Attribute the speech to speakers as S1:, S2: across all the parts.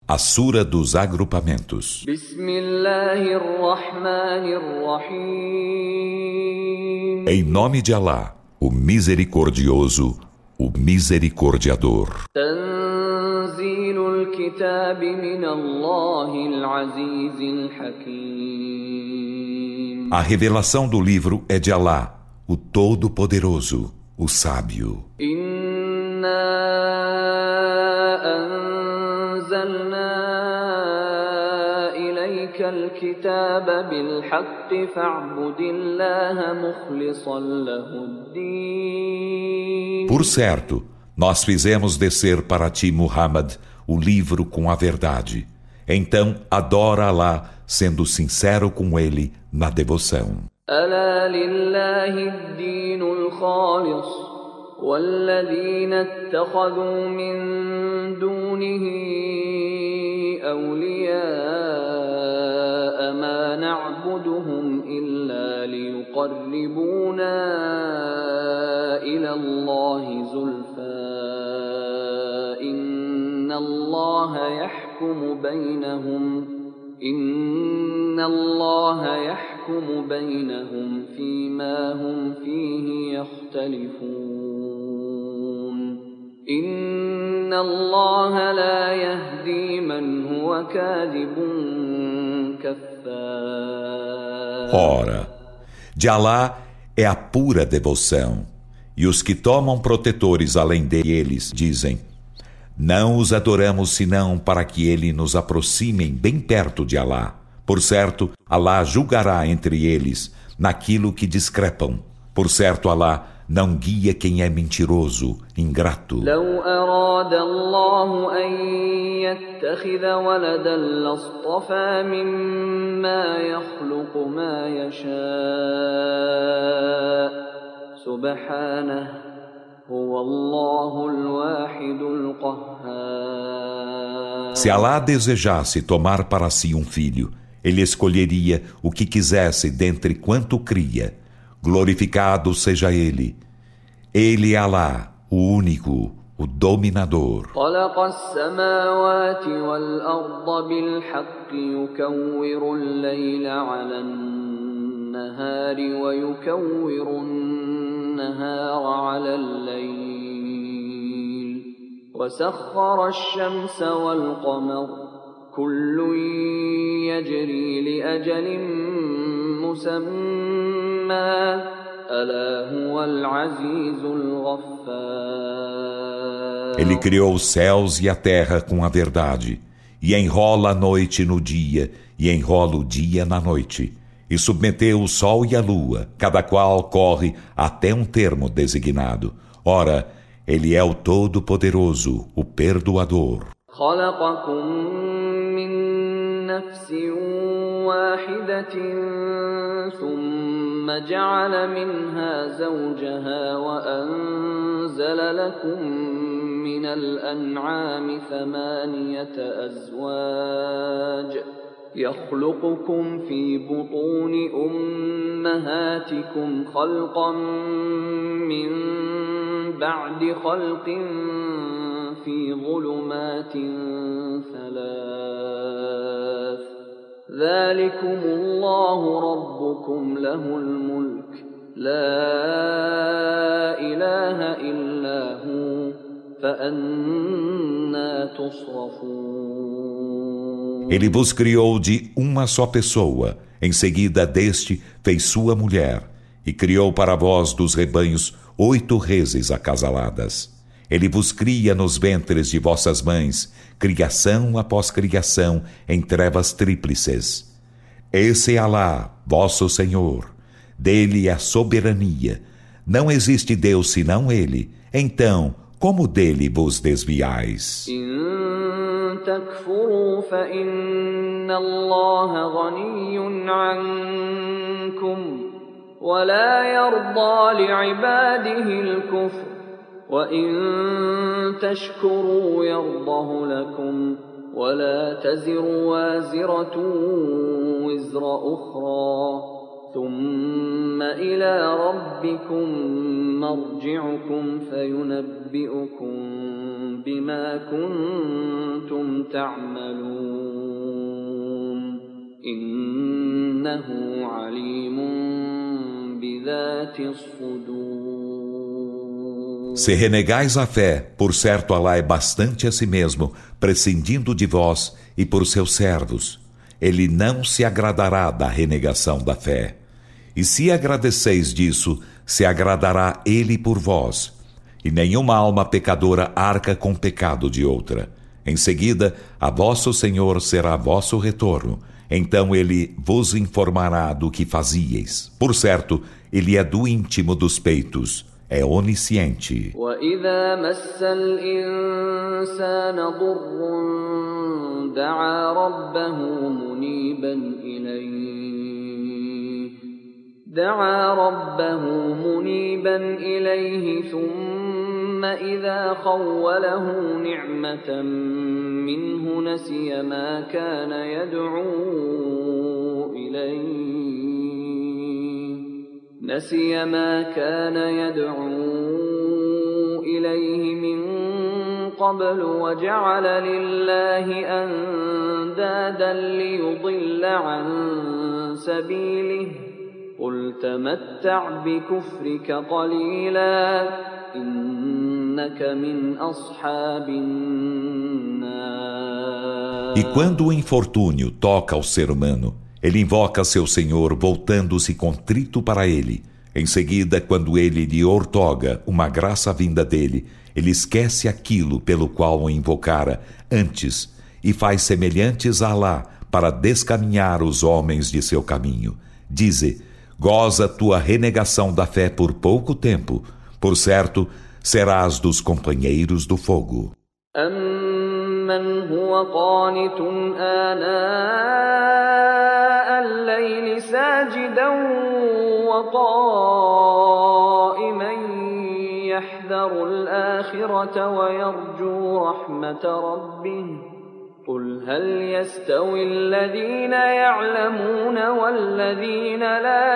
S1: A Sura dos Agrupamentos. Em nome de Alá, o Misericordioso, o Misericordiador. A revelação do livro é de Alá, o Todo-Poderoso, o Sábio. Por certo, nós fizemos descer para ti, Muhammad, o livro com a verdade. Então, adora Alá, sendo sincero com ele na devoção.
S2: ألا لله الدين الخالص والذين اتخذوا من دونه أولياء ما نعبدهم إلا ليقربونا إلى الله زلفى إن الله يحكم بينهم فيما هم فيه يختلفون إن الله لا يهدي من هو كاذب كفار.
S1: Ora, de Alá é a pura devoção, e os que tomam protetores além deles dizem: não os adoramos senão para que ele nos aproximem bem perto de Alá. Por certo, Alá julgará entre eles naquilo que discrepam. Por certo, Alá não guia quem é mentiroso, ingrato.
S2: لو أراد الله أن يتخذ ولدا لاصطفى مما يخلق ما يشاء سبحانه هو الله الواحد القهار.
S1: Se Alá desejasse tomar para si um filho, ele escolheria o que quisesse dentre quanto cria. Glorificado seja ele. Ele é Alá, o único, o dominador.
S2: خلق السماوات والأرض بالحق يكور الليل على النهار ويكور النهار على الليل وسخر الشمس والقمر كل يجري لأجل مسمى ألا هو العزيز الغفار.
S1: Ele criou os céus e a terra com a verdade, e enrola a noite no dia, e enrola o dia na noite, e submeteu o sol e a lua, cada qual corre até um termo designado. Ora, ele é o Todo-Poderoso, o Perdoador.
S2: خلقكم من نفس واحدة ثم جعل منها زوجها وأنزل لكم من الأنعام 8 أزواج يخلقكم في بطون أمهاتكم خلقا من بعد خلق في ظلمات 3 ذلكم الله ربكم له الملك لا إله إلا هو فأنى تصرفون.
S1: Ele vos criou de uma só pessoa, em seguida deste fez sua mulher, e criou para vós dos rebanhos 8 reses acasaladas. Ele vos cria nos ventres de vossas mães, criação após criação, em trevas tríplices. Esse é Alá, vosso Senhor. Dele é a soberania. Não existe Deus senão Ele. Então, como dele vos desviais?
S2: تكفروا فإن الله غني عنكم ولا يرضى لعباده الكفر وإن تشكروا يرضه لكم ولا تزر وازرة وزر أخرى ثم إلى ربكم مرجعكم فينبئكم بما كنتم تعملون إنه عليم بذات الصدور.
S1: Se renegais a fé, por certo Alá é bastante a si mesmo, prescindindo de vós e por seus servos. Ele não se agradará da renegação da fé. E se agradeceis disso, se agradará Ele por vós. E nenhuma alma pecadora arca com pecado de outra. Em seguida, a vosso Senhor será vosso retorno. Então Ele vos informará do que fazíeis. Por certo, Ele é do íntimo dos peitos. É onisciente.
S2: وَإِذَا مَسَّ الْإِنسَانَ ضُرٌّ دَعَا رَبَّهُ مُنِيبًا إِلَيْهِ ثُمَّ إِذَا خَوَّلَهُ نِعْمَةً مِّنْهُ نَسِيَ مَا كَانَ يدعو إليه من قبل وجعل لله أندادا ليضل عن سبيله قل تمتع بكفرك قليلا إنك من أصحاب النار.
S1: E quando o infortúnio toca ao ser humano, ele invoca seu Senhor voltando-se contrito para ele. Em seguida, quando ele lhe outorga uma graça vinda dele, ele esquece aquilo pelo qual o invocara antes e faz semelhantes a Alá para descaminhar os homens de seu caminho. Dize, goza tua renegação da fé por pouco tempo. Por certo, serás dos companheiros do fogo.
S2: أَمَّنْ هُوَ قَانِتٌ آنَاءَ اللَّيْلِ سَاجِدًا وَقَائِمًا يَحْذَرُ الْآخِرَةَ وَيَرْجُو رَحْمَةَ رَبِّهِ قُلْ هَلْ يَسْتَوِي الَّذِينَ يَعْلَمُونَ وَالَّذِينَ لَا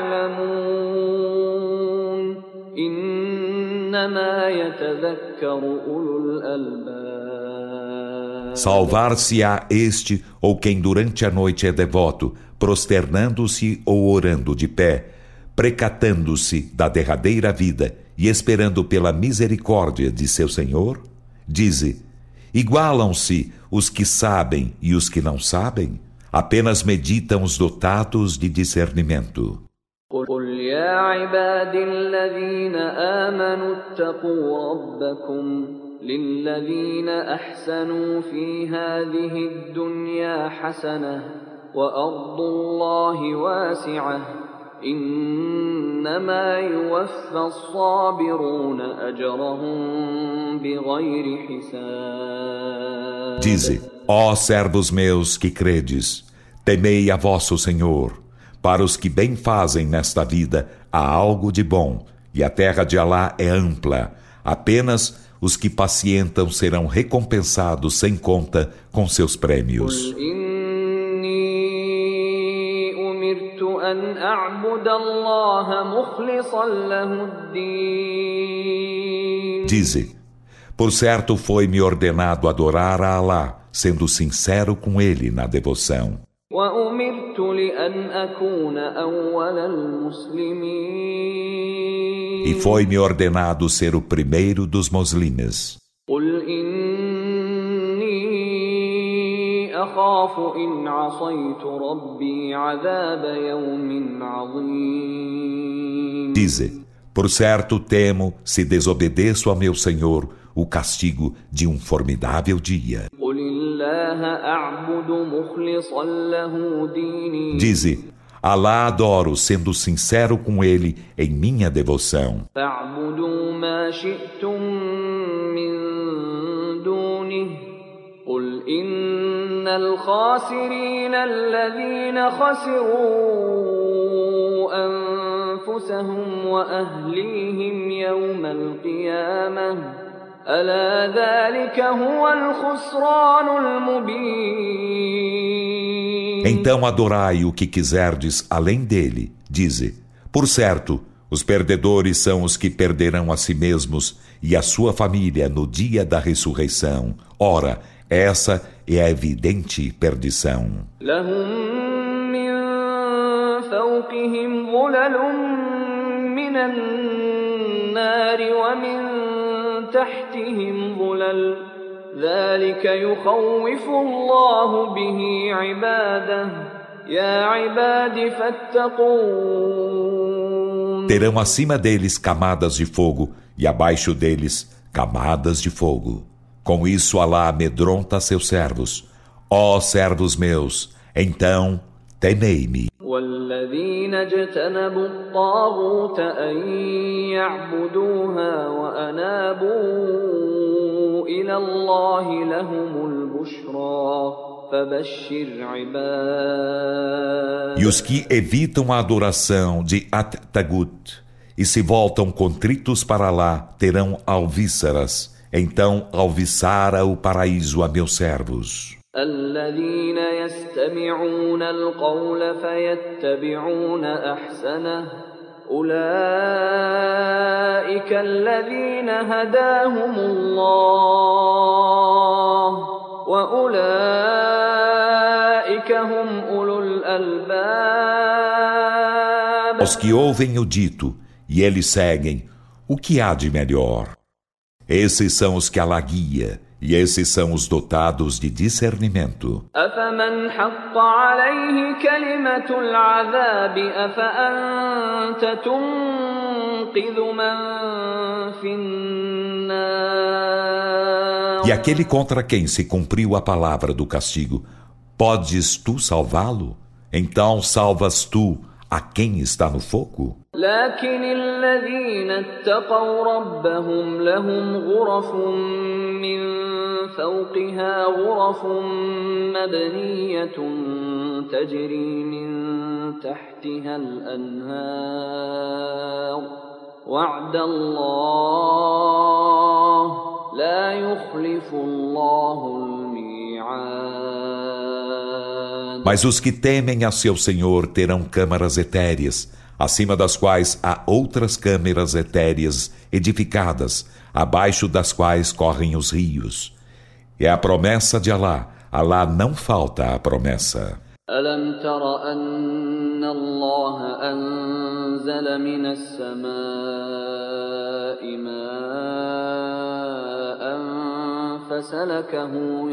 S2: يَعْلَمُونَ إِنَّمَا يَتَذَكَّرُ أُولُو الْأَلْبَابِ.
S1: Salvar-se-á este ou quem durante a noite é devoto, prosternando-se ou orando de pé, precatando-se da derradeira vida e esperando pela misericórdia de seu Senhor? Dize, igualam-se os que sabem e os que não sabem? Apenas meditam os dotados de discernimento.
S2: قُلْ يَا عِبَادِي الَّذِينَ آمَنُوا اتَّقُوا رَبَّكُمْ لِلَّذِينَ أَحْسَنُوا فِي هَذِهِ الدُّنْيَا حَسَنَةٌ وَأَرْضُ اللَّهِ وَاسِعَةٌ إِنَّمَا يُوَفَّى الصَّابِرُونَ أَجْرَهُم بِغَيْرِ حِسَابٍ.
S1: Dize, ó servos meus que credes, temei a vosso Senhor. Para os que bem fazem nesta vida há algo de bom, e a terra de Alá é ampla. Apenas os que pacientam serão recompensados sem conta com seus prêmios.
S2: قُلْ إِنِّي أُمِرْتُ أَنْ أَعْبُدَ اللَّهَ مُخْلِصًا لَهُ الدِّينَ.
S1: Dize, por certo foi-me ordenado adorar a Alá, sendo sincero com ele na devoção.
S2: وَأُمِرْتُ لِأَنْ أَكُونَ أَوَّلَ الْمُسْلِمِينَ.
S1: E foi-me ordenado ser o primeiro dos muçulmanos.
S2: قُلْ إِنِّي أَخَافُ إِنْ عَصَيْتُ رَبِّي عَذَابَ يَوْمٍ عَظِيمٍ.
S1: Dize, por certo temo, se desobedeço a meu Senhor, o castigo de um formidável dia. Dize, Alá adoro, sendo sincero com ele em minha devoção.
S2: قل إن الخاسرين الذين خسروا أنفسهم وأهليهم يوم القيامة ألا ذلك هو الخسران المبين.
S1: Então adorai o que quiserdes além dele. Dize, por certo, os perdedores são os que perderão a si mesmos e a sua família no dia da ressurreição. Ora, essa é a evidente perdição.
S2: لهم من فوقهم ظلل من النار ومن تحتهم ظلل ذلك يخوف الله به عباده يا عباد فاتقون.
S1: Terão acima deles camadas de fogo e abaixo deles camadas de fogo. Com isso Alá amedronta seus servos. Ó servos meus, então temei-me.
S2: والذين اجتنبوا الطاغوت أن يعبدوها وأنابوا إلى الله لهم البشرى فبشر عباد.
S1: E os que evitam a adoração de At-Tagut e se voltam contritos para lá terão alvíceras. Então alviçara o paraíso a meus servos.
S2: الذين يستمعون القول فيتبعون أحسنه أولئك الذين هداهم الله وأولئك هم أولو الألباب.
S1: Os que ouvem o dito e eles seguem, o que há de melhor? Esses são os que Alá guia, e esses são os dotados de discernimento.
S2: أفمن حق عليه كلمة العذاب أفأنت تنقذ من في النار.
S1: E aquele contra quem se cumpriu a palavra do castigo, podes tu salvá-lo? Então salvas tu a quem está no fogo?
S2: لكن الذين اتقوا ربهم لهم غرف من فوقها غرف مبنية تجري من تحتها الأنهار وعد الله لا يخلف الله الميعاد.
S1: Mas os que temem a seu Senhor terão câmaras etéreas, acima das quais há outras câmaras etéreas edificadas, abaixo das quais correm os rios. É a promessa de Alá. Alá não falta a promessa.
S2: ألم تر أن الله أنزل من السماء ماء فسلكه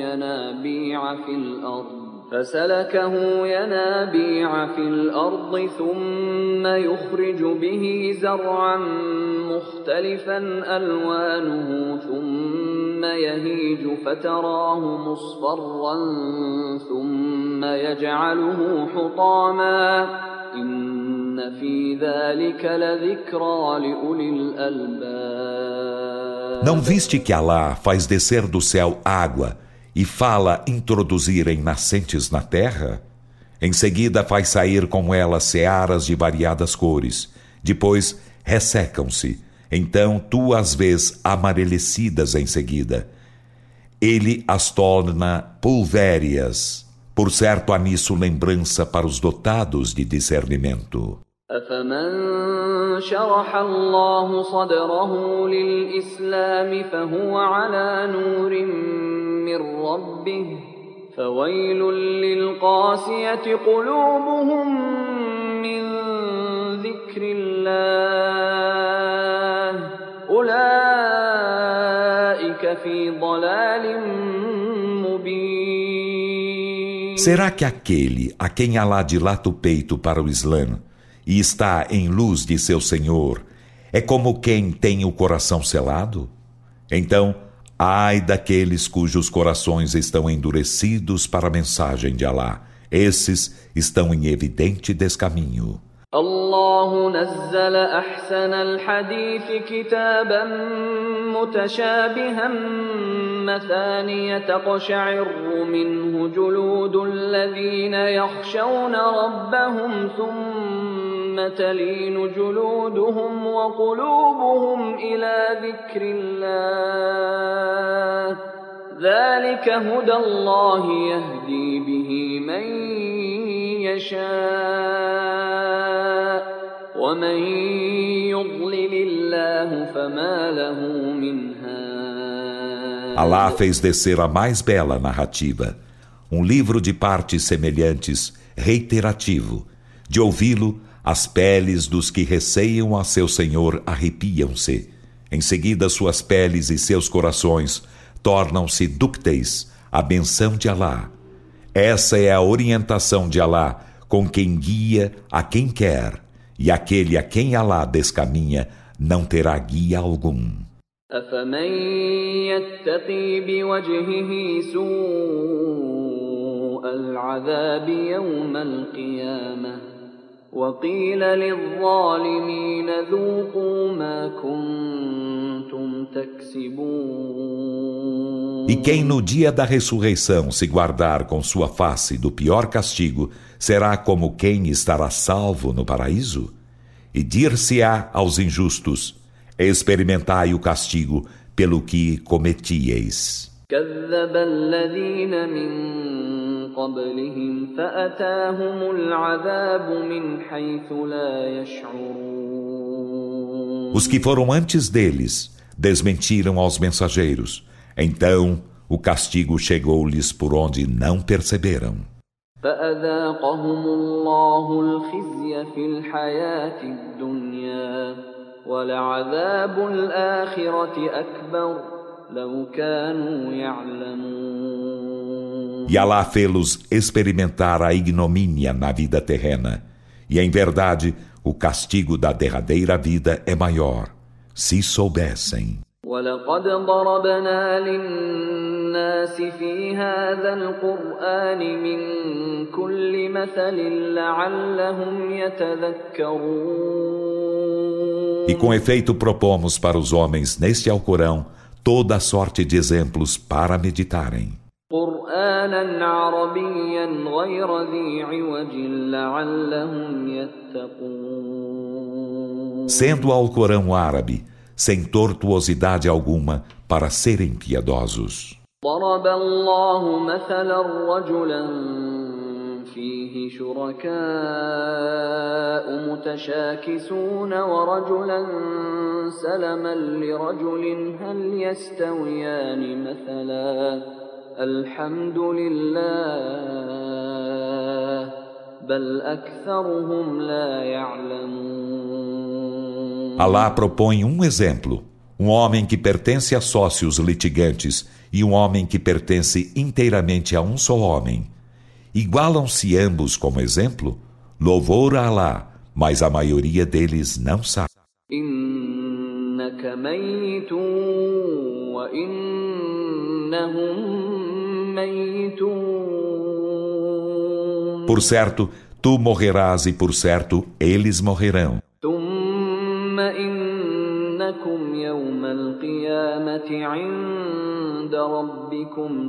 S2: ينابيع في الأرض ثم يخرج به زرعا مختلفا ألوانه ثم يهيج فتراه مصفرا ثم يجعله حطاما إن في ذلك لذكرى لأولي الألباب.
S1: Não viste que Alá faz descer do céu água e fala introduzir em nascentes na terra? Em seguida faz sair com ela searas de variadas cores. Depois ressecam-se. Então tu as vês amarelecidas em seguida. Ele as torna pulvérias. Por certo há nisso lembrança para os dotados de discernimento.
S2: أفمن شرح الله صدره للإسلام فهو على نور من ربه فويل للقاسية قلوبهم من ذكر الله أولئك في ضلال مبين.
S1: Será que aquele a quem Alá dilata o peito para o Islã e está em luz de seu Senhor, é como quem tem o coração selado? Então, ai daqueles cujos corações estão endurecidos para a mensagem de Alá. Esses estão em evidente descaminho.
S2: الله نزل أحسن الحديث كتابا متشابها مثانية تقشعر منه جلود الذين يخشون ربهم ثم تلين جلودهم وقلوبهم إلى ذكر الله ذلك هدى الله يهدي به من يشاء ومن يضلل الله فما له من هاد.
S1: Alá fez descer a mais bela narrativa, um livro de partes semelhantes, reiterativo. De ouvi-lo, as peles dos que receiam a seu Senhor arrepiam-se. Em seguida, suas peles e seus corações tornam-se dúcteis à benção de Alá. Essa é a orientação de Alá com quem guia a quem quer, e aquele a quem Alá descaminha não terá guia algum.
S2: أفمن يتقي بوجهه سوء العذاب يوم القيامة وقيل للظالمين ذوقوا ما كنتم تكسبون.
S1: E quem no dia da ressurreição se guardar com sua face do pior castigo, será como quem estará salvo no paraíso? E dir-se-á aos injustos: experimentai o castigo pelo que cometieis.
S2: كذب الذين من قبلهم فأتاهم العذاب من حيث لا يشعرون.
S1: Os que foram antes deles desmentiram aos mensageiros. Então o castigo chegou-lhes por onde não perceberam.
S2: فأذاقهم الله الخزي في الحياة الدنيا ولعذاب الآخرة أكبر لو كانوا يعلمون.
S1: E Alá fê-los experimentar a ignomínia na vida terrena. E em verdade, o castigo da derradeira vida é maior, se soubessem.
S2: ولقد ضربنا للناس في هذا القرآن من كل مثل لعلهم يتذكرون.
S1: E com efeito propomos para os homens neste Alcorão toda a sorte de exemplos para meditarem.
S2: قرآنا عربيا غير ذي عوج لعلهم يتقون.
S1: Sendo o Alcorão árabe, sem tortuosidade alguma, para serem piedosos.
S2: ضرب الله مثلا رجلا فيه شركاء متشاكسون ورجلا سلما لرجل هل يستويان مثلا الحمد لله بل أكثرهم لا يعلمون.
S1: Alá propõe um exemplo: um homem que pertence a sócios litigantes e um homem que pertence inteiramente a um só homem. Igualam-se ambos como exemplo? Louvor a Alá, mas a maioria deles não sabe.
S2: إنك ميت وإنهم ميتون.
S1: Por certo, tu morrerás e por certo, eles morrerão.
S2: ثم إنكم يوم القيامة عند ربكم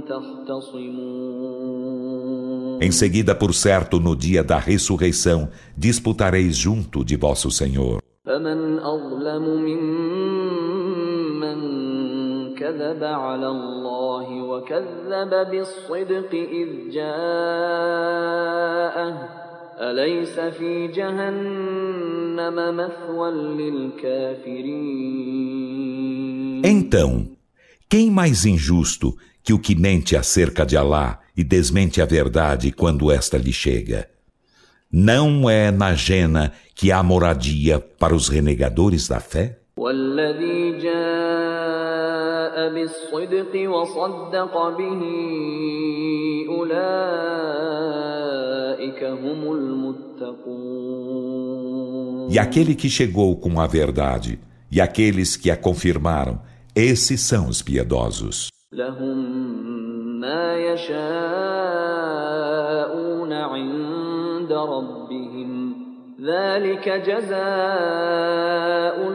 S2: تختصمون.
S1: Em seguida, por certo, no dia da ressurreição, disputareis junto de vosso Senhor.
S2: فمن أظلم ممن كذب على الله وكذب بالصدق إذ جاءه أليس في جهنم مثوى للكافرين.
S1: Então, quem mais injusto que o que mente acerca de Alá e desmente a verdade quando esta lhe chega? Não é na Jena que há moradia para os renegadores da fé?
S2: والذي جاء بالصدق وصدق به أولئك هم المتقون.
S1: E aquele que chegou com a verdade, e aqueles que a confirmaram, esses são os piedosos.
S2: لهم ما يشاءون عند ربهم ذلك جزاء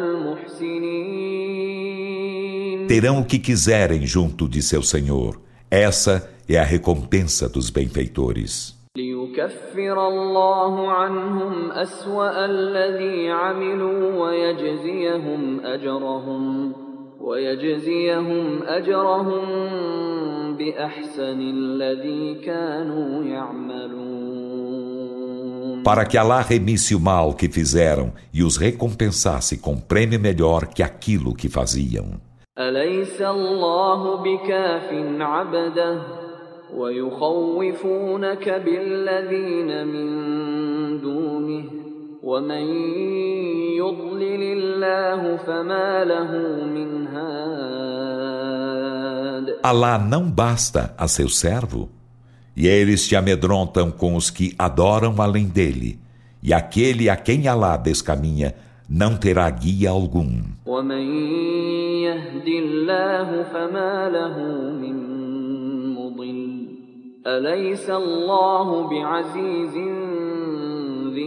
S2: المحسنين.
S1: Terão o que quiserem junto de seu Senhor. Essa é a recompensa dos benfeitores.
S2: ليكفر الله عنهم أسوأ الذي عملوا ويجزيهم أجرهم بأحسن الذي كانوا يعملون.
S1: para que Alá remisse o mal que fizeram e os recompensasse com prêmio melhor que aquilo que faziam.
S2: أليس الله بكاف عبده ويخوفونك بالذين من دونه ومن يضلل الله فما له من هاد.
S1: Alá não basta a seu servo? E eles te amedrontam com os que adoram além dele, e aquele a quem Alá descaminha não terá guia algum.
S2: ومن يهد الله فما له من مضل أليس الله بعزيز ذي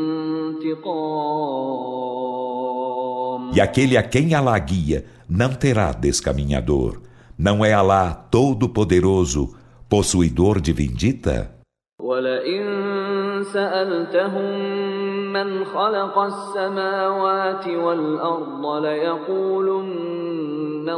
S2: انتقام.
S1: E aquele a quem Alá guia não terá descaminhador. Não é Alá todo-poderoso, possuidor de vindita?
S2: ولئن سألتهم من خلق السماوات والأرض ليقولن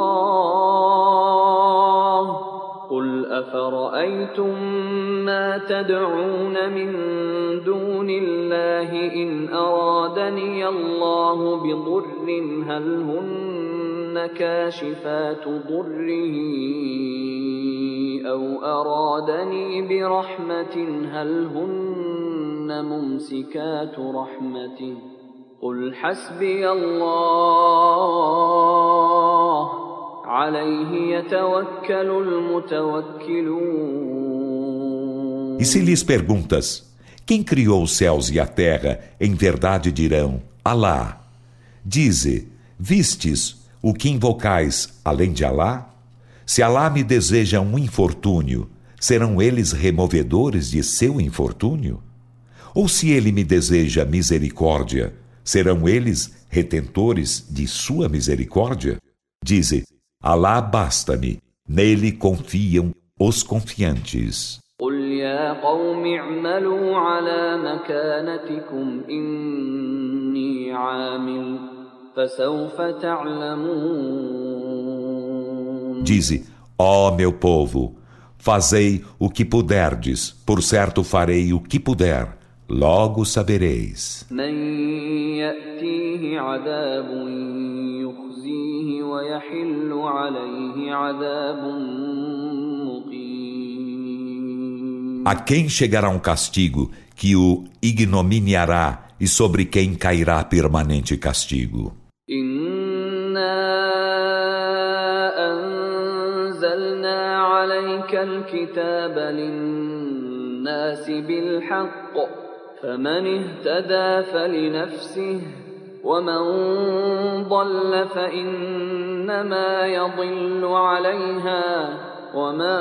S2: الله قل أفرأيتم ما تدعون من دون الله إن أرادني الله بضر هل هن كاشفات ضره أو أرادني برحمة هل هن ممسكات رحمته قل حسبي الله عليه يتوكل المتوكلون.
S1: E se lhes perguntas, quem criou os céus e a terra, em verdade dirão, Alá. Dize, vistes o que invocais além de Alá? Se Alá me deseja um infortúnio, serão eles removedores de seu infortúnio? Ou se ele me deseja misericórdia, serão eles retentores de sua misericórdia? Dize, Alá basta-me, nele confiam os confiantes.
S2: قل يا قوم اعملوا على مكانتكم إني عامل فسوف تعلمون.
S1: Dize, ó meu povo, fazei o que puderdes, por certo farei o que puder, logo sabereis.
S2: من يأتيه عذاب يخزيه ويحل عليه عذاب مقيم.
S1: A quem chegará um castigo que o ignominiará e sobre quem cairá permanente castigo.
S2: إنا أنزلنا عليك الكتاب للناس بالحق فمن اهتدى فلنفسه ومن ضل فإنما يضل عليها وما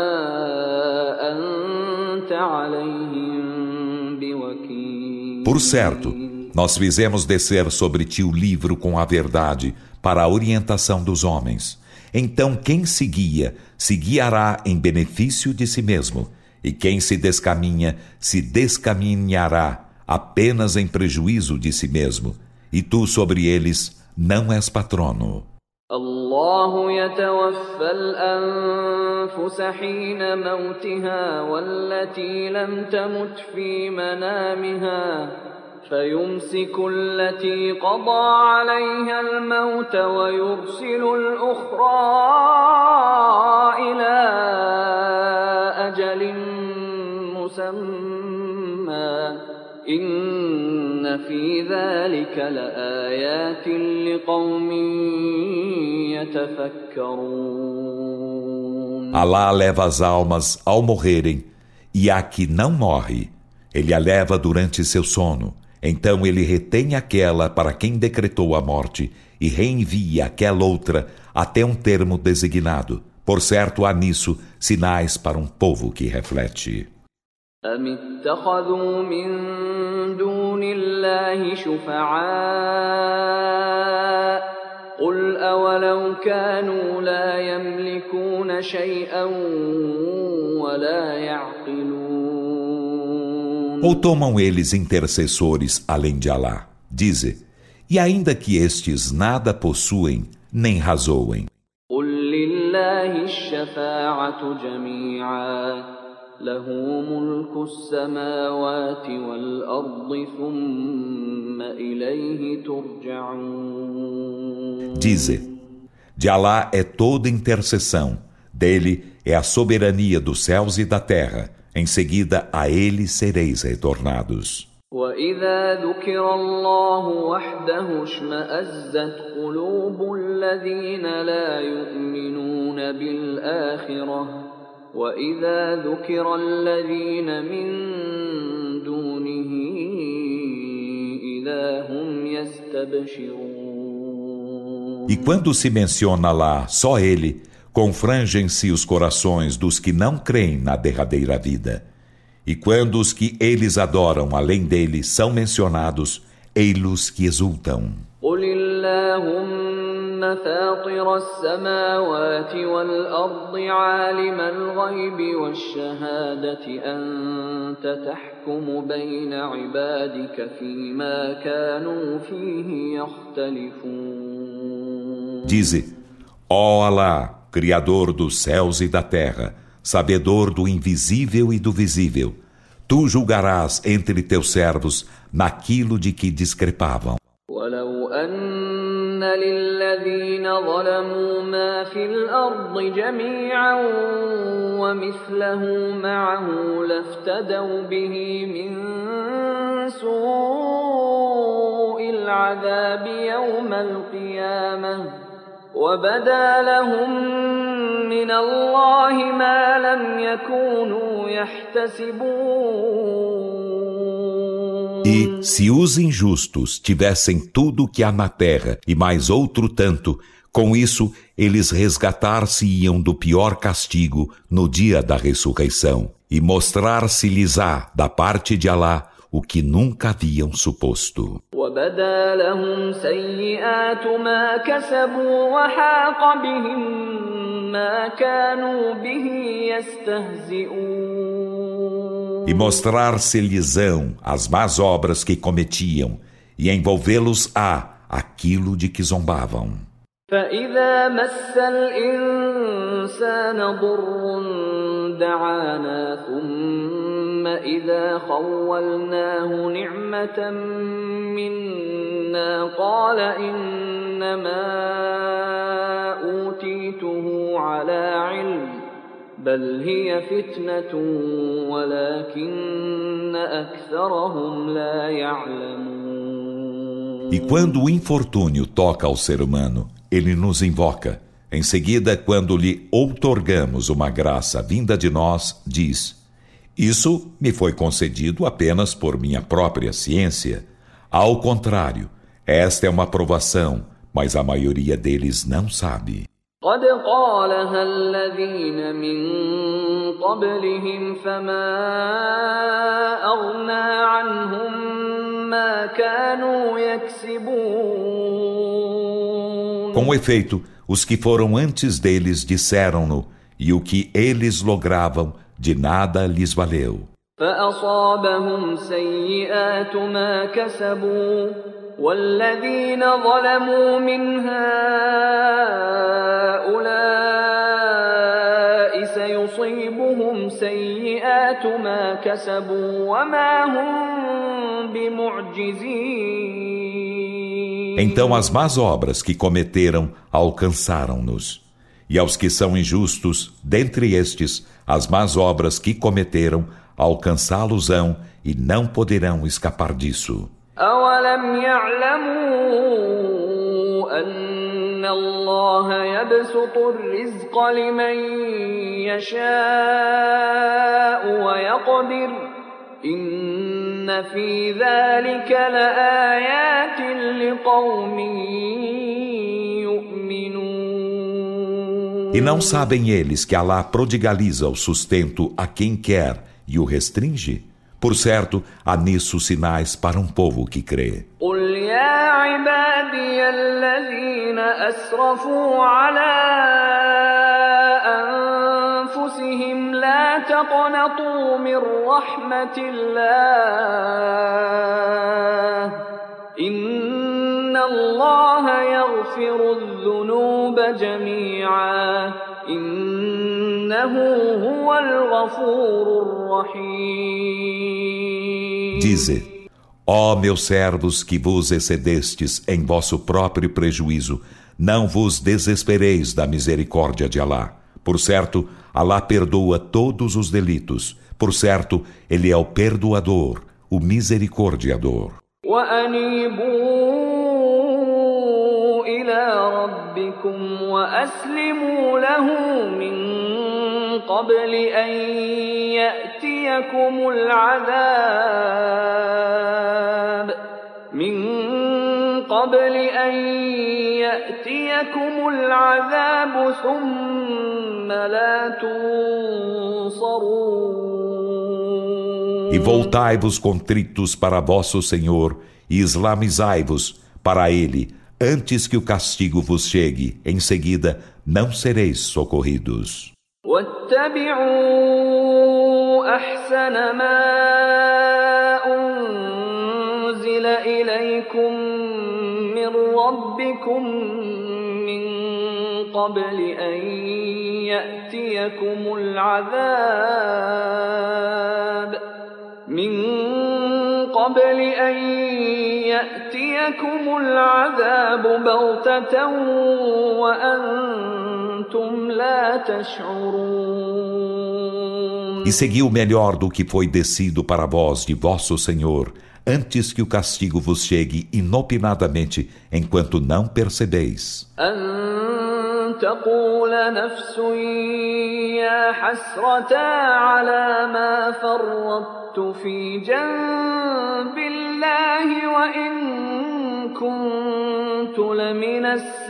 S2: أنت عليهم بوكيل.
S1: Por certo, nós fizemos descer sobre ti o livro com a verdade para a orientação dos homens. Então quem se guia, se guiará em benefício de si mesmo, e quem se descaminhará apenas em prejuízo de si mesmo, e tu sobre eles não és patrono.
S2: الله يتوفى الأنفس حين موتها والتي لم تمت في منامها فيمسك التي قضى عليها الموت ويرسل الأخرى إلى أجل مسمى إن في ذلك لآيات لقوم يتفكرون.
S1: Alá leva as almas ao morrerem, e a que não morre, ele a leva durante seu sono. Então ele retém aquela para quem decretou a morte e reenvia aquela outra até um termo designado. Por certo, há nisso sinais para um povo que reflete.
S2: أم اتخذوا من دون الله شفعاء قل أولو كانوا لا يملكون شيئا ولا يعقلون.
S1: Ou tomam eles intercessores além de Alá? Dize, e ainda que estes nada possuem, nem razoem.
S2: قل لله الشفاعة جميعا له ملك السماوات والأرض ثم إليه ترجعون.
S1: Dize: de Alá é toda intercessão, dele é a soberania dos céus e da terra, em seguida a ele sereis retornados.
S2: وَإِذَا ذُكِرَ اللَّهُ وَحْدَهُ اشْمَأَزَّتْ قُلُوبُ الَّذِينَ لَا يُؤْمِنُونَ بِالْآخِرَةِ وَإِذَا ذُكِرَ الَّذِينَ مِن دُونِهِ إِذَا هُمْ يَسْتَبْشِرُونَ.
S1: E quando se menciona lá só ele, confrangem-se os corações dos que não creem na derradeira vida. E quando os que eles adoram além dele são mencionados, ei-los que exultam.
S2: قُلِ اللَّهُمَّ فَاطِرَ السَّمَاوَاتِ وَالْأَرْضِ عَالِمَ الْغَيْبِ وَالشَّهَادَةِ أَنْتَ تَحْكُمُ بَيْنَ عِبَادِكَ فِيمَا كَانُوا فِيهِ يَخْتَلِفُونَ.
S1: Dize: ó Alá, Criador dos céus e da terra, sabedor do invisível e do visível, tu julgarás entre teus servos naquilo de que discrepavam.
S2: وَلَوْ أَنَّ لِلَّذِينَ ظَلَمُوا مَا فِي الْأَرْضِ جَمِيعًا وَمِثْلَهُ مَعَهُ لَافْتَدَوْا بِهِ مِنْ سُوءِ الْعَذَابِ يَوْمَ الْقِيَامَةِ وَبَدَا لَهُم مِّنَ اللَّهِ مَا لَمْ يَكُونُوا يَحْتَسِبُونَ.
S1: E, se os injustos tivessem tudo o que há na terra e mais outro tanto, com isso eles resgatar-se-iam do pior castigo no dia da ressurreição e mostrar-se-lhes-á da parte de Alá o que nunca haviam suposto.
S2: وَبَدَا لَهُمْ سَيِّئَاتُ مَا كَسَبُوا وَحَاقَ بِهِم مَّا كَانُوا بِهِ يَسْتَهْزِئُونَ.
S1: E mostrar-se-lhes-ão as más obras que cometiam, e envolvê-los-á aquilo de que zombavam.
S2: فَإِذَا مَسَّ الْإِنسَانَ ضُرٌّ دَعَانَا ثُمَّ إِذَا خَوَّلْنَاهُ نِعْمَةً مِنَّا قَالَ إِنَّمَا أُوتِيتُهُ عَلَى عِلْمٍ بَلْ هِيَ فِتْنَةٌ وَلَكِنَّ أَكْثَرَهُمْ لَا يَعْلَمُونَ.
S1: E quando o infortúnio toca ao ser humano, ele nos invoca. Em seguida, quando lhe outorgamos uma graça vinda de nós, diz: isso me foi concedido apenas por minha própria ciência. Ao contrário, esta é uma provação, mas a maioria deles não sabe.
S2: قَدْ قَالَهَا الَّذِينَ مِن قَبْلِهِمْ فَمَا أَغْنَىٰ عَنْهُم مَّا كَانُوا يَكْسِبُونَ.
S1: Com efeito, os que foram antes deles disseram-no, e o que eles logravam de nada lhes valeu.
S2: فَأَصَابَهُمْ سَيِّئَاتُ مَا كَسَبُوا وَالَّذِينَ ظَلَمُوا مِنْ هَٰؤُلَاءِ سَيُصِيبُهُمْ سَيِّئَاتُ مَا كَسَبُوا وَمَا هُم بِمُعْجِزِينَ.
S1: Então as más obras que cometeram alcançaram-nos. E aos que são injustos, dentre estes, as más obras que cometeram alcançá-los-ão e não poderão escapar disso.
S2: أَوَلَمْ يَعْلَمُوا أَنَّ اللَّهَ يَبْسُطُ الرِّزْقَ لِمَن يَشَاءُ وَيَقْدِرُ إِنَّ فِي ذَلِكَ لَآيَاتٍ لِقَوْمٍ يُؤْمِنُونَ.
S1: E não sabem eles que Alá prodigaliza o sustento a quem quer e o restringe? Por certo, há nisso sinais para um povo que crê.
S2: قُلْ يَا عِبَادِيَ الَّذِينَ أَسْرَفُوا عَلَىٰ أَنفُسِهِمْ لَا تَقْنَطُوا مِن رَّحْمَةِ اللَّهِ إِنَّ اللَّهَ يَغْفِرُ الذُّنُوبَ جَمِيعًا إِنَّهُ إنه هو الغفور الرحيم.
S1: Dize: ó meus servos que vos excedestes em vosso próprio prejuízo, não vos desespereis da misericórdia de Alá. Por certo, Alá perdoa todos os delitos. Por certo, Ele é o perdoador, o misericordiador.
S2: وأنيبوا إلى ربكم وأسلموا له من قبل أن يأتيكم العذاب ثم لا تنصرون.
S1: E voltai-vos contritos para vosso Senhor e islamizai-vos para Ele, antes que o castigo vos chegue. Em seguida, não sereis socorridos.
S2: واتبعوا أحسن ما أنزل إليكم من ربكم من قبل أن يأتيكم العذاب بغتة وأنتم لا تشعرون.
S1: E segui o melhor do que foi descido para vós de vosso Senhor, antes que o castigo vos chegue inopinadamente, enquanto não percebeis.
S2: تقول نفس يا حسرة على ما فرطت في جنب الله وإن كنت لمن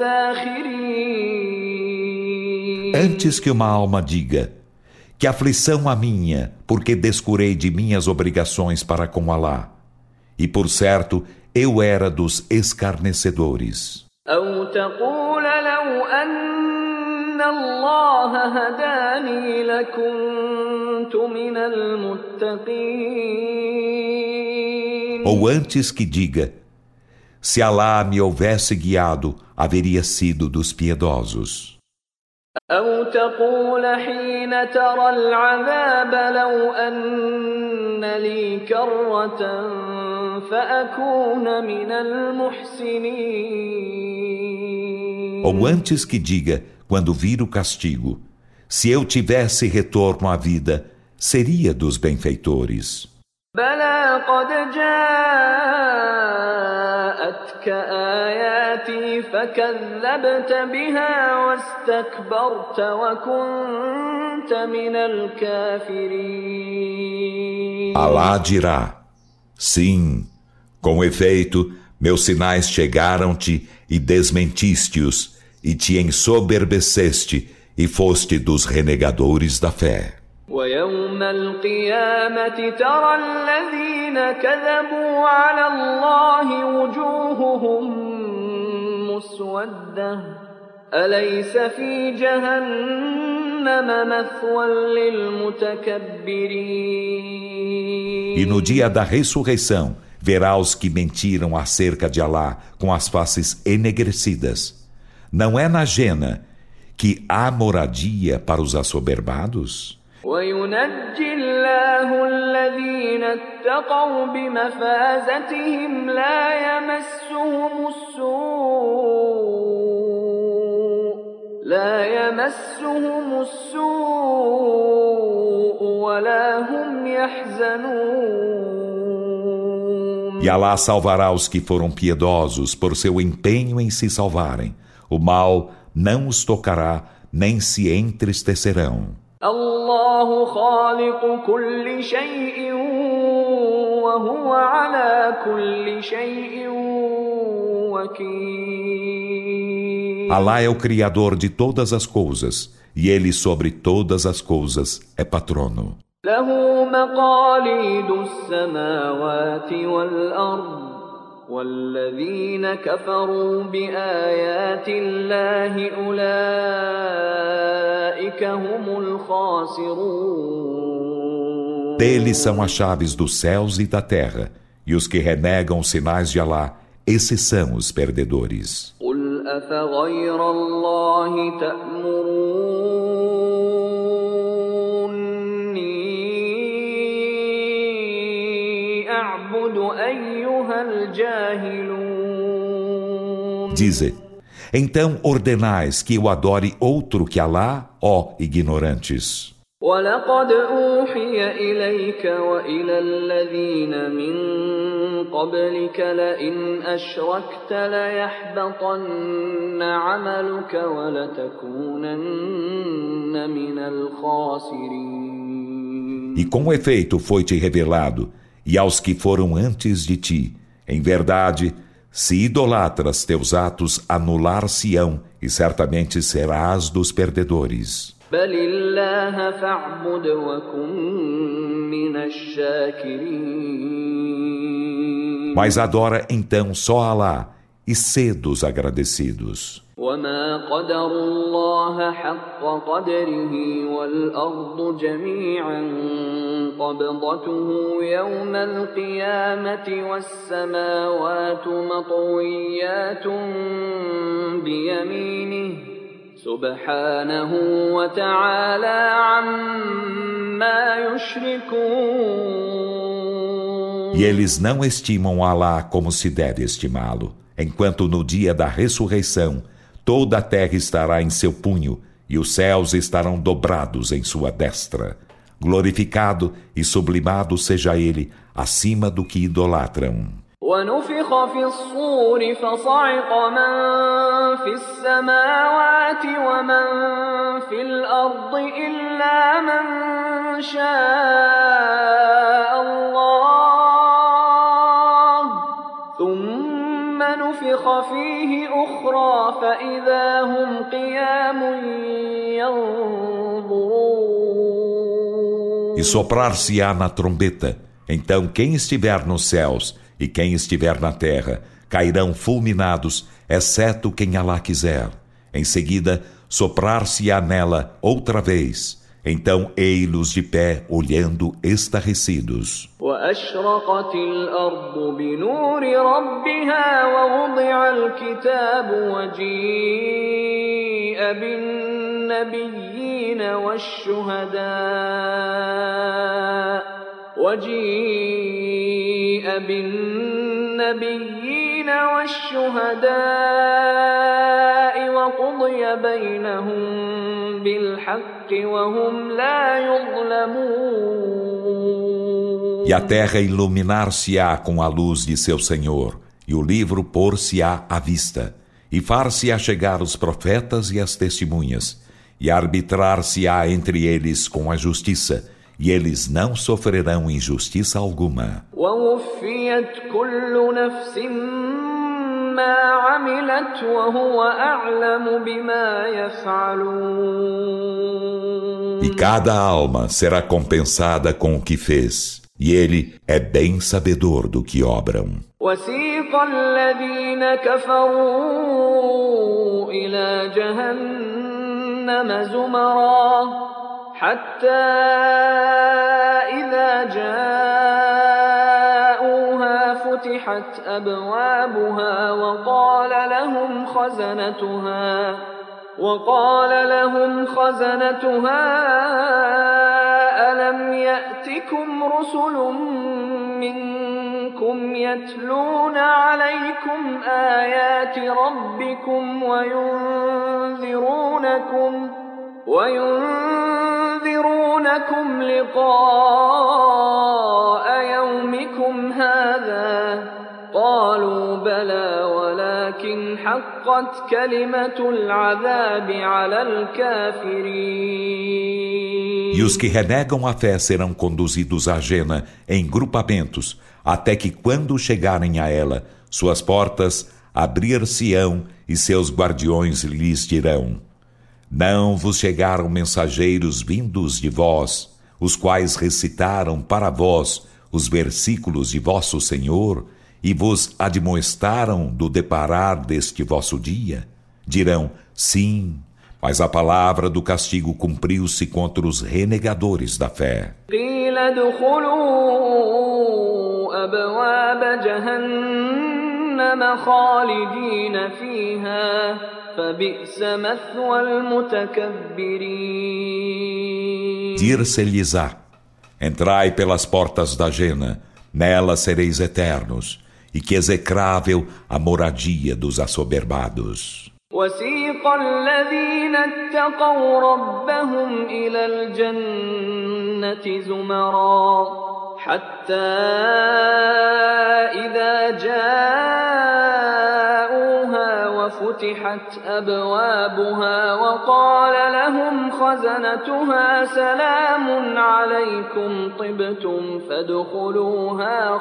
S2: الساخرين.
S1: Antes que uma alma diga: que aflição a minha, porque descurei de minhas obrigações para com Alá. E por certo, eu era dos escarnecedores.
S2: أو تقول لو أن الله هداني لكنت من المتقين.
S1: Ou antes que diga: se Alá me houvesse guiado, haveria sido dos piedosos.
S2: أو تقول حين ترى العذاب لو أن لي كرة فأكون من المحسنين.
S1: Ou antes que diga, quando vir o castigo: se eu tivesse retorno à vida, seria dos benfeitores.
S2: بلى قد جاءتك آياتي فكذبت بها واستكبرت وكنت من الكافرين.
S1: Alá dirá: sim, com efeito, meus sinais chegaram-te e desmentiste-os, e te ensoberbeceste, e foste dos renegadores da fé.
S2: ويوم القيامة ترى الذين كذبوا على الله وجوههم مسودة أليس في جهنم مثوى للمتكبرين.
S1: E no dia da ressurreição, verá os que mentiram acerca de Alá com as faces enegrecidas. Não é na Jena que há moradia para os assoberbados?
S2: وينجي الله الذين اتقوا بمفازتهم لا يمسهم السوء ولا هم يحزنون.
S1: E Alá salvará os que foram piedosos por seu empenho em se salvarem. O mal não os tocará, nem se entristecerão.
S2: الله خالق كل شيء وهو على كل شيء وكيل.
S1: Alá é o Criador de todas as coisas, e Ele sobre todas as coisas é patrono.
S2: له مقاليد السماوات والأرض والذين كفروا بآيات الله أولئك هم الخاسرون.
S1: Deles são as chaves dos céus e da terra, e os que renegam os sinais de Alá, esses são os perdedores.
S2: قل أفغير الله تأمرون نعبد أيها الجاهلون.
S1: Dize, então ordenais que eu adore outro que Alá, ó ignorantes.
S2: ولقد أوحي إليك وإلى الذين من قبلك لئن أشركت ليحبطن عملك ولتكونن من الخاسرين.
S1: E com efeito foi-te revelado, e aos que foram antes de ti, em verdade, se idolatras teus atos anular-se-ão, e certamente serás dos perdedores.
S2: بل الله فاعبد وكن من الشاكرين.
S1: Mas adora então só Alá, e sê dos agradecidos.
S2: وما قدر الله حق قدره والأرض جميعا قبضته يوم القيامة والسماوات مطويات بيمينه سبحانه وتعالى عما يشركون.
S1: E eles não estimam Alá como se deve estimá-lo, enquanto no dia da ressurreição toda a terra estará em seu punho e os céus estarão dobrados em sua destra. Glorificado e sublimado seja ele acima do que idolatram.
S2: ونفخ في الصور فصعق من في السماوات ومن في الأرض إلا من شاء الله ثم نفخ فيه أخرى فإذا هم قيام ينظرون.
S1: E soprar-se-á na trombeta, então quem estiver nos céus e quem estiver na terra cairão fulminados, exceto quem Alá quiser. Em seguida, soprar-se-á nela outra vez. Então ei-los de pé, olhando estarrecidos.
S2: وأشرقت الأرض بنور ربها ووضع الكتاب وجيء بالنبيين والشهداء وقضي بينهم بالحق وهم لا يظلمون.
S1: E a terra iluminar-se-á com a luz de seu Senhor, e o livro pôr-se-á à vista, e far-se-á chegar os profetas e as testemunhas, e arbitrar-se-á entre eles com a justiça, e eles não sofrerão injustiça alguma. E cada alma será compensada com o que fez, e ele é bem sabedor do que obram.
S2: وسيق الذين كفروا إلى جهنم زمرا حتى إذا جاءوها فتحت أبوابها وقال لهم خزنتها ألم يأتكم رسل منكم يتلون عليكم آيات ربكم وينذرونكم لقاء يومكم هذا قالوا بلى ولكن حقت كلمة العذاب على الكافرين.
S1: E os que renegam a fé serão conduzidos à Jena em grupamentos, até que quando chegarem a ela, suas portas abrir-se-ão e seus guardiões lhes dirão: Não vos chegaram mensageiros vindos de vós, os quais recitaram para vós os versículos de vosso Senhor e vos admoestaram do deparar deste vosso dia? Dirão: Sim, mas a palavra do castigo cumpriu-se contra os renegadores da fé. Dir-se-lhes-á: Entrai pelas portas da Jena, Nela sereis eternos, e que execrável a moradia dos assoberbados.
S2: وسيق الذين اتقوا ربهم إلى الجنة زمرا حتى إذا جاءوها وفتحت أبوابها وقال لهم خزنتها سلام عليكم طبتم فادخلوها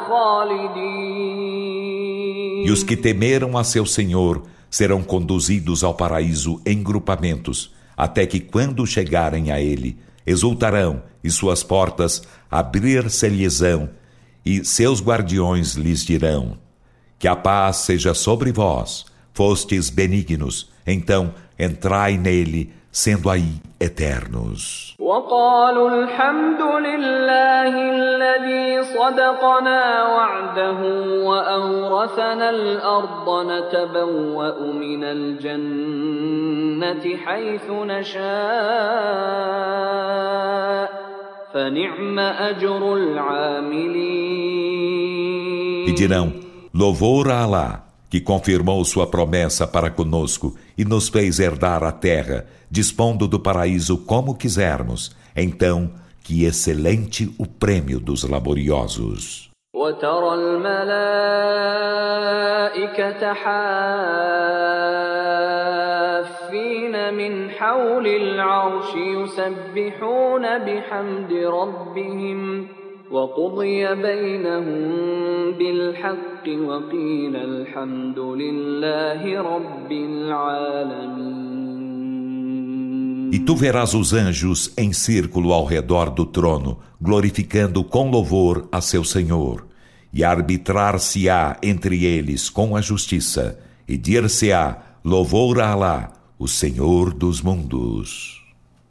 S2: خالدين.
S1: E os que temeram a seu Senhor serão conduzidos ao paraíso em grupamentos, até que quando chegarem a ele, exultarão e suas portas abrir-se-lhes-ão, e seus guardiões lhes dirão: que a paz seja sobre vós, fostes benignos, então entrai nele, sendo aí eternos.
S2: وقالوا الحمد لله الذي صدقنا وعده وأورثنا الأرض نتبوأ من الجنة حيث نشاء فنعم أجر العاملين.
S1: E dirão: louvor a Alá, que confirmou sua promessa para conosco e nos fez herdar a terra, dispondo do paraíso como quisermos. Então, que excelente o prêmio dos laboriosos.
S2: وترى الملائكة حافين من حول العرش يسبحون بحمد ربهم وقضي بينهم بالحق وقيل الحمد لله رب العالمين.
S1: E tu verás os anjos em círculo ao redor do trono, glorificando com louvor a seu Senhor, e arbitrar-se-á entre eles com a justiça, e dir-se-á louvor a Alá, o Senhor dos mundos.